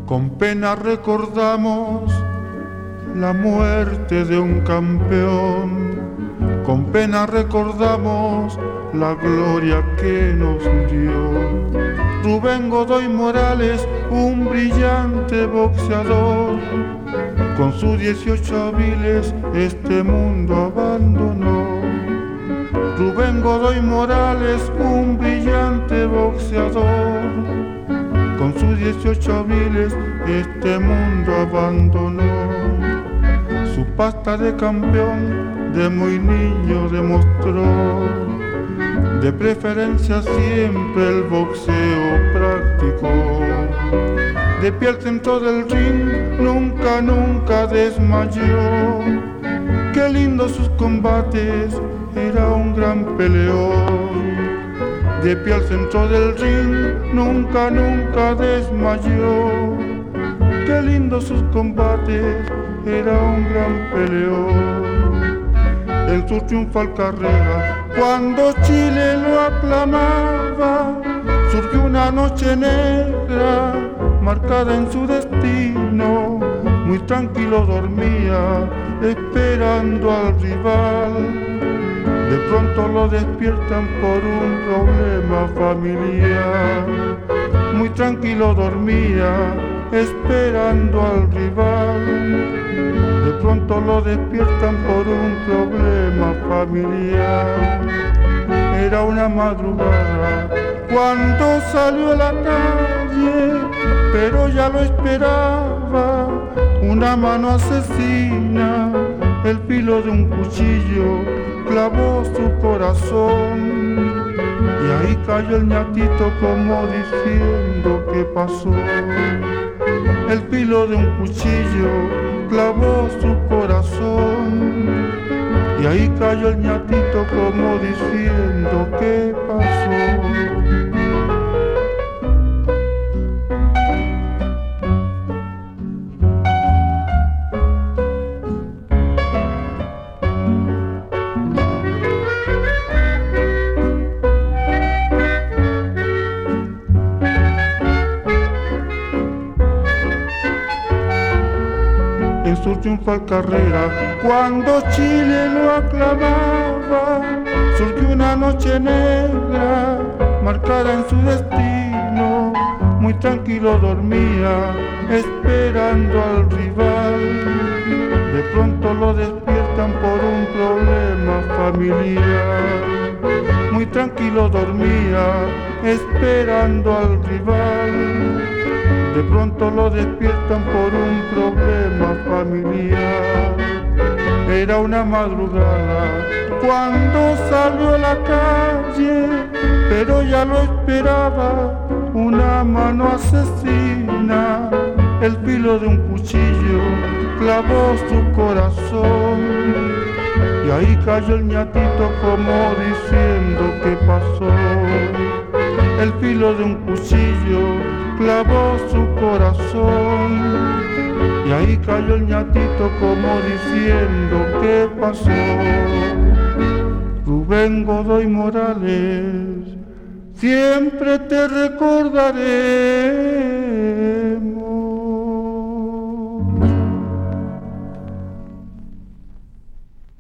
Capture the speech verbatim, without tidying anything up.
Con pena recordamos la muerte de un campeón, con pena recordamos la gloria que nos dio. Rubén Godoy Morales, un brillante boxeador, con sus dieciocho aviles este mundo abandonó. Rubén Godoy Morales, un brillante boxeador, con sus dieciocho aviles este mundo abandonó. Su pasta de campeón de muy niño demostró, de preferencia siempre el boxeo practicó. De pie al centro del ring, nunca, nunca desmayó. Qué lindos sus combates, era un gran peleón. De pie al centro del ring, nunca, nunca desmayó. Qué lindos sus combates, era un gran peleón. En su triunfal carrera, cuando Chile lo aclamaba, surgió una noche negra, marcada en su destino. Muy tranquilo dormía, esperando al rival. De pronto lo despiertan por un problema familiar. Muy tranquilo dormía, esperando al rival. De pronto lo despiertan por un problema familiar. Era una madrugada cuando salió a la calle, pero ya lo esperaba una mano asesina. El filo de un cuchillo clavó su corazón, y ahí cayó el ñatito como diciendo ¿qué pasó? El filo de un cuchillo clavó su corazón, y ahí cayó el ñatito como diciendo ¿qué pasó? En su triunfal carrera, cuando Chile lo aclamaba, surgió una noche negra, marcada en su destino. Muy tranquilo dormía, esperando al rival. De pronto lo despiertan por un problema familiar. Muy tranquilo dormía, esperando al rival. De pronto lo despiertan por un problema familiar. Era una madrugada cuando salió a la calle, pero ya lo esperaba una mano asesina. El filo de un cuchillo clavó su corazón, y ahí cayó el ñatito como diciendo ¿qué pasó? El filo de un cuchillo clavó su corazón, y ahí cayó el ñatito como diciendo ¿qué pasó? Rubén Godoy Morales, siempre te recordaré.